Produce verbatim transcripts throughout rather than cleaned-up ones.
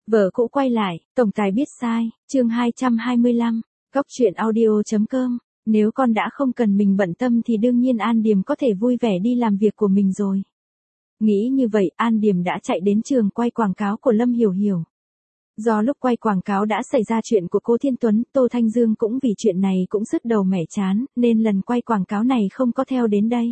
Vợ cũ quay lại, tổng tài biết sai, chương hai trăm hai mươi lăm, góc truyện audio.com, nếu con đã không cần mình bận tâm thì đương nhiên An Điềm có thể vui vẻ đi làm việc của mình rồi. Nghĩ như vậy, An Điềm đã chạy đến trường quay quảng cáo của Lâm Hiểu Hiểu. Do lúc quay quảng cáo đã xảy ra chuyện của cô Thiên Tuấn, Tô Thanh Dương cũng vì chuyện này cũng sứt đầu mẻ chán, nên lần quay quảng cáo này không có theo đến đây.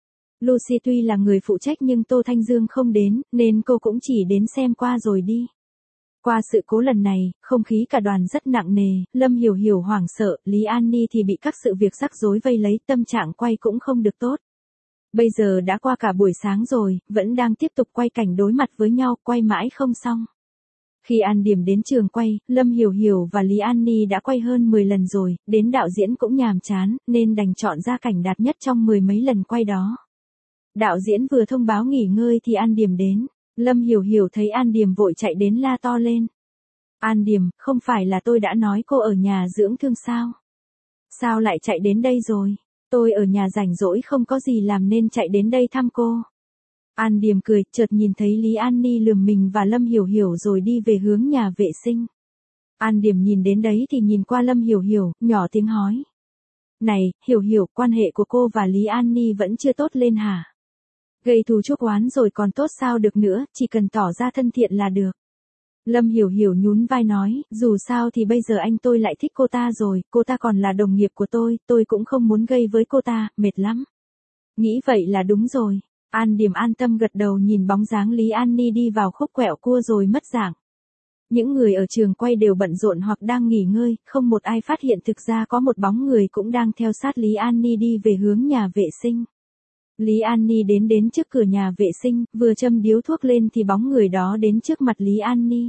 Lucy tuy là người phụ trách nhưng Tô Thanh Dương không đến, nên cô cũng chỉ đến xem qua rồi đi. Qua sự cố lần này, không khí cả đoàn rất nặng nề, Lâm Hiểu Hiểu hoảng sợ, Lý An Ni thì bị các sự việc rắc rối vây lấy, tâm trạng quay cũng không được tốt. Bây giờ đã qua cả buổi sáng rồi, vẫn đang tiếp tục quay cảnh đối mặt với nhau, quay mãi không xong. Khi An Điềm đến trường quay, Lâm Hiểu Hiểu và Lý An Ni đã quay hơn mười lần rồi, đến đạo diễn cũng nhàm chán, nên đành chọn ra cảnh đạt nhất trong mười mấy lần quay đó. Đạo diễn vừa thông báo nghỉ ngơi thì An Điềm đến. Lâm Hiểu Hiểu thấy An Điềm vội chạy đến la to lên. An Điềm, không phải là tôi đã nói cô ở nhà dưỡng thương sao? Sao lại chạy đến đây rồi? Tôi ở nhà rảnh rỗi không có gì làm nên chạy đến đây thăm cô. An Điềm cười, chợt nhìn thấy Lý An Ni lườm mình và Lâm Hiểu Hiểu rồi đi về hướng nhà vệ sinh. An Điềm nhìn đến đấy thì nhìn qua Lâm Hiểu Hiểu, nhỏ tiếng hỏi. Này, Hiểu Hiểu, quan hệ của cô và Lý An Ni vẫn chưa tốt lên hả? Gây thù chuốc oán rồi còn tốt sao được nữa, chỉ cần tỏ ra thân thiện là được. Lâm Hiểu Hiểu nhún vai nói, dù sao thì bây giờ anh tôi lại thích cô ta rồi, cô ta còn là đồng nghiệp của tôi, tôi cũng không muốn gây với cô ta, mệt lắm. Nghĩ vậy là đúng rồi. An Điềm an tâm gật đầu nhìn bóng dáng Lý An Ni đi vào khúc quẹo cua rồi mất dạng. Những người ở trường quay đều bận rộn hoặc đang nghỉ ngơi, không một ai phát hiện thực ra có một bóng người cũng đang theo sát Lý An Ni đi về hướng nhà vệ sinh. Lý An Ni đến đến trước cửa nhà vệ sinh, vừa châm điếu thuốc lên thì bóng người đó đến trước mặt Lý An Ni.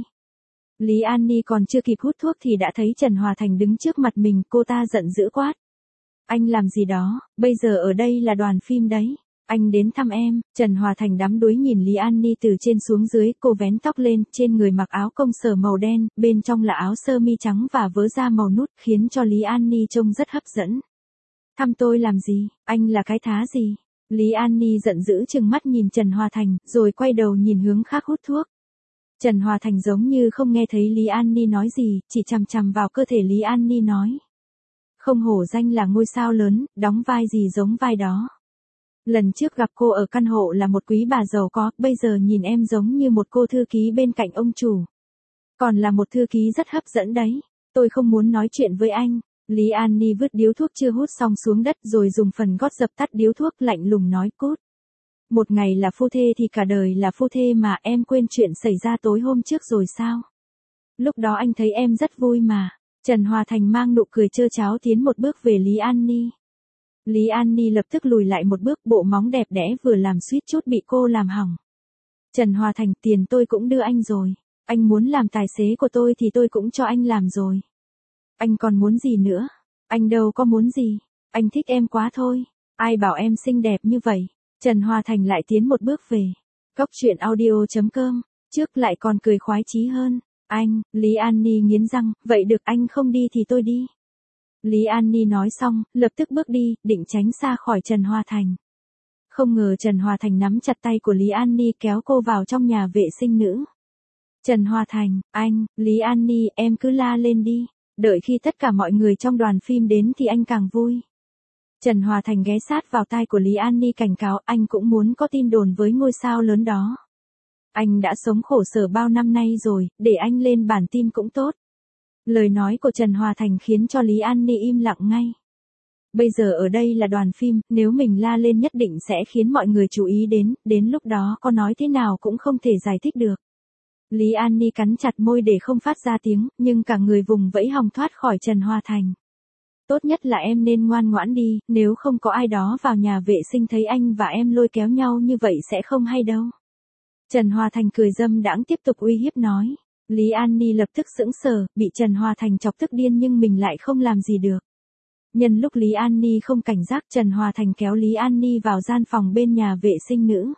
Lý An Ni còn chưa kịp hút thuốc thì đã thấy Trần Hòa Thành đứng trước mặt mình, cô ta giận dữ quát. Anh làm gì đó, bây giờ ở đây là đoàn phim đấy. Anh đến thăm em. Trần Hòa Thành đắm đuối nhìn Lý An Ni từ trên xuống dưới, cô vén tóc lên, trên người mặc áo công sở màu đen, bên trong là áo sơ mi trắng và vớ da màu nút, khiến cho Lý An Ni trông rất hấp dẫn. Thăm tôi làm gì, anh là cái thá gì? Lý An Ni giận dữ trừng mắt nhìn Trần Hòa Thành, rồi quay đầu nhìn hướng khác hút thuốc. Trần Hòa Thành giống như không nghe thấy Lý An Ni nói gì, chỉ chằm chằm vào cơ thể Lý An Ni nói. Không hổ danh là ngôi sao lớn, đóng vai gì giống vai đó. Lần trước gặp cô ở căn hộ là một quý bà giàu có, bây giờ nhìn em giống như một cô thư ký bên cạnh ông chủ. Còn là một thư ký rất hấp dẫn đấy. Tôi không muốn nói chuyện với anh. Lý An Ni vứt điếu thuốc chưa hút xong xuống đất rồi dùng phần gót dập tắt điếu thuốc, lạnh lùng nói cút. Một ngày là phu thê thì cả đời là phu thê mà, em quên chuyện xảy ra tối hôm trước rồi sao? Lúc đó anh thấy em rất vui mà. Trần Hòa Thành mang nụ cười trơ tráo tiến một bước về Lý An Ni. Lý An Ni lập tức lùi lại một bước, bộ móng đẹp đẽ vừa làm suýt chút bị cô làm hỏng. Trần Hòa Thành, tiền tôi cũng đưa anh rồi. Anh muốn làm tài xế của tôi thì tôi cũng cho anh làm rồi. Anh còn muốn gì nữa? Anh đâu có muốn gì. Anh thích em quá thôi. Ai bảo em xinh đẹp như vậy? Trần Hòa Thành lại tiến một bước về. Góc truyện audio.com, trước lại còn cười khoái chí hơn. Anh, Lý An Ni nghiến răng, vậy được anh không đi thì tôi đi. Lý An Ni nói xong, lập tức bước đi, định tránh xa khỏi Trần Hòa Thành. Không ngờ Trần Hòa Thành nắm chặt tay của Lý An Ni kéo cô vào trong nhà vệ sinh nữ. Trần Hòa Thành, anh, Lý An Ni, em cứ la lên đi. Đợi khi tất cả mọi người trong đoàn phim đến thì anh càng vui. Trần Hòa Thành ghé sát vào tai của Lý An Ni cảnh cáo, anh cũng muốn có tin đồn với ngôi sao lớn đó. Anh đã sống khổ sở bao năm nay rồi, để anh lên bản tin cũng tốt. Lời nói của Trần Hòa Thành khiến cho Lý An Ni im lặng ngay. Bây giờ ở đây là đoàn phim, nếu mình la lên nhất định sẽ khiến mọi người chú ý đến, đến lúc đó có nói thế nào cũng không thể giải thích được. Lý An Ni cắn chặt môi để không phát ra tiếng, nhưng cả người vùng vẫy hòng thoát khỏi Trần Hòa Thành. Tốt nhất là em nên ngoan ngoãn đi, nếu không có ai đó vào nhà vệ sinh thấy anh và em lôi kéo nhau như vậy sẽ không hay đâu. Trần Hòa Thành cười dâm đãng tiếp tục uy hiếp nói. Lý An Ni lập tức sững sờ, bị Trần Hòa Thành chọc tức điên nhưng mình lại không làm gì được. Nhân lúc Lý An Ni không cảnh giác, Trần Hòa Thành kéo Lý An Ni vào gian phòng bên nhà vệ sinh nữ.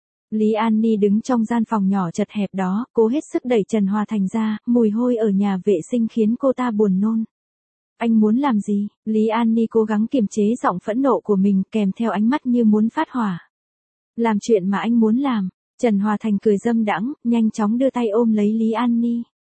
Lý An Ni đứng trong gian phòng nhỏ chật hẹp đó, cố hết sức đẩy Trần Hòa Thành ra, mùi hôi ở nhà vệ sinh khiến cô ta buồn nôn. Anh muốn làm gì? Lý An Ni cố gắng kiềm chế giọng phẫn nộ của mình, kèm theo ánh mắt như muốn phát hỏa. Làm chuyện mà anh muốn làm. Trần Hòa Thành cười dâm đãng, nhanh chóng đưa tay ôm lấy Lý An Ni.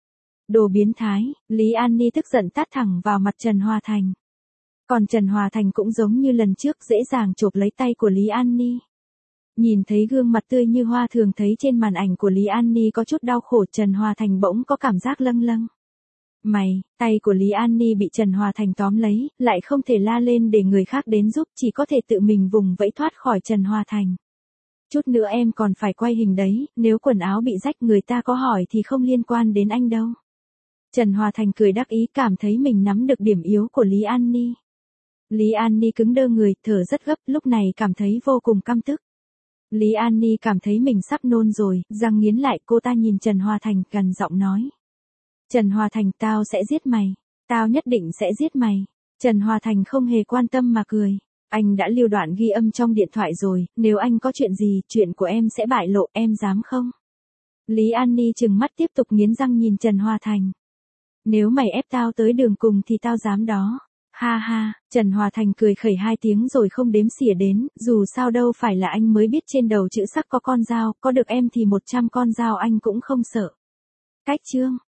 Đồ biến thái, Lý An Ni tức giận tát thẳng vào mặt Trần Hòa Thành. Còn Trần Hòa Thành cũng giống như lần trước dễ dàng chộp lấy tay của Lý An Ni. Nhìn thấy gương mặt tươi như hoa thường thấy trên màn ảnh của Lý An Ni có chút đau khổ, Trần Hòa Thành bỗng có cảm giác lâng lâng. Mày, tay của Lý An Ni bị Trần Hòa Thành tóm lấy, lại không thể la lên để người khác đến giúp, chỉ có thể tự mình vùng vẫy thoát khỏi Trần Hòa Thành. Chút nữa em còn phải quay hình đấy, nếu quần áo bị rách người ta có hỏi thì không liên quan đến anh đâu. Trần Hòa Thành cười đắc ý, cảm thấy mình nắm được điểm yếu của Lý An Ni. Lý An Ni cứng đơ người, thở rất gấp, lúc này cảm thấy vô cùng căm tức. Lý An Ni cảm thấy mình sắp nôn rồi, răng nghiến lại, cô ta nhìn Trần Hòa Thành gần giọng nói. Trần Hòa Thành, tao sẽ giết mày. Tao nhất định sẽ giết mày. Trần Hòa Thành không hề quan tâm mà cười. Anh đã lưu đoạn ghi âm trong điện thoại rồi, nếu anh có chuyện gì, chuyện của em sẽ bại lộ, em dám không? Lý An Ni trừng mắt tiếp tục nghiến răng nhìn Trần Hòa Thành. Nếu mày ép tao tới đường cùng thì tao dám đó. Ha ha, Trần Hòa Thành cười khẩy hai tiếng rồi không đếm xỉa đến, dù sao đâu phải là anh mới biết trên đầu chữ sắc có con dao, có được em thì một trăm con dao anh cũng không sợ. Cách chương